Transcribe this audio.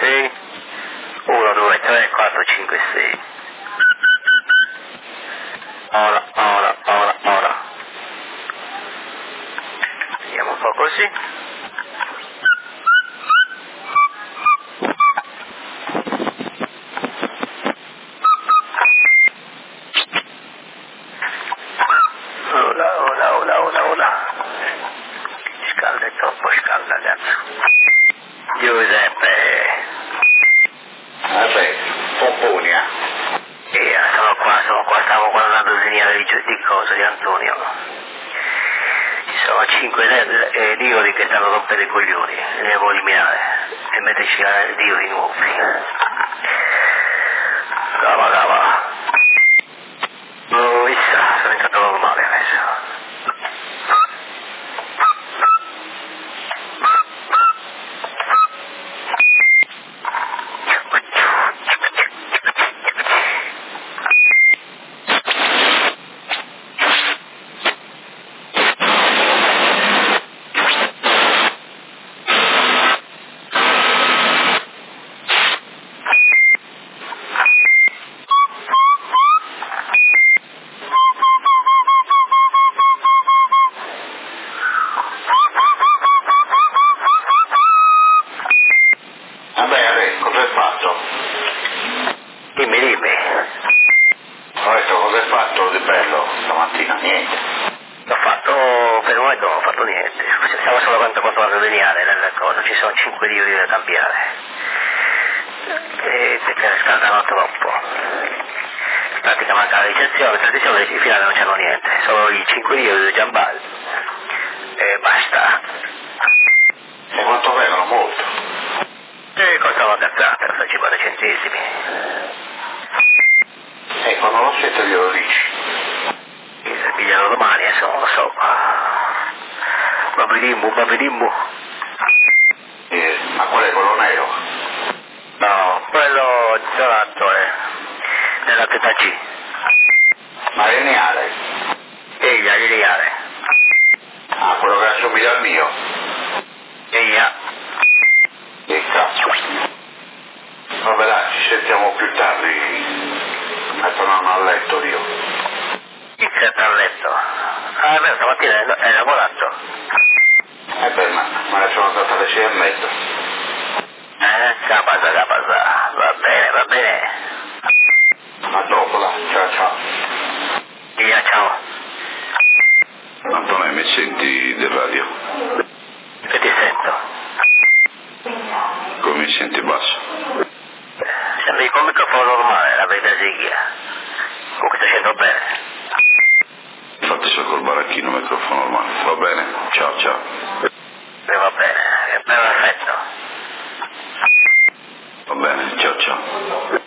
6, 1, 2, 3, 4, 5, 6. Ora. Vediamo un po' così. Ora. Scalda, è troppo scalda, cazzo. Giuseppe. Vabbè, Pomponia. Sono qua, stavo guardando il segnale di cosa, di Antonio. Ci sono 5 ligori che stanno rompendo i coglioni, ne devo eliminare e metterci ligori nuovi. Cava. Issa, sono entrato normale adesso. Vabbè, cosa hai fatto? Dimmi. Ho detto, cosa hai fatto di bello stamattina? Niente. Per il momento non ho fatto niente, stiamo solo controllando il lineare delle cose, ci sono 5 ligori da cambiare. Perché scaldano troppo. In pratica manca la tradizione in finale non c'hanno niente, solo i 5 ligori di Giambal. E basta. E quanto vengono? Molto. E costano cazzate, costa 50 centesimi. Ecco, non lo siete glielo dici. Se pigliano domani, non lo so. Babilimmu. Ma qual è quello nero? No, quello gelato è nella teta G. Ma lineare? Lineare. Ah, quello che assomiglia al mio. Che cazzo? Vabbè dai, ci sentiamo più tardi. Tornando a letto io. Chi c'è a letto? Ah, è vero, stamattina hai lavorato. Beh, ma me ne sono andata alle 6:30. Capasa. Va bene. A dopo, dai. Ciao. Via, ciao. Antonio, mi senti del radio? Che ti sento? Come mi senti basso? Sembri con microfono normale, la vedo sigla. Comunque sto scendo bene. Infatti sono col baracchino microfono normale. Va bene? Ciao. Va bene, è perfetto. Va bene, ciao.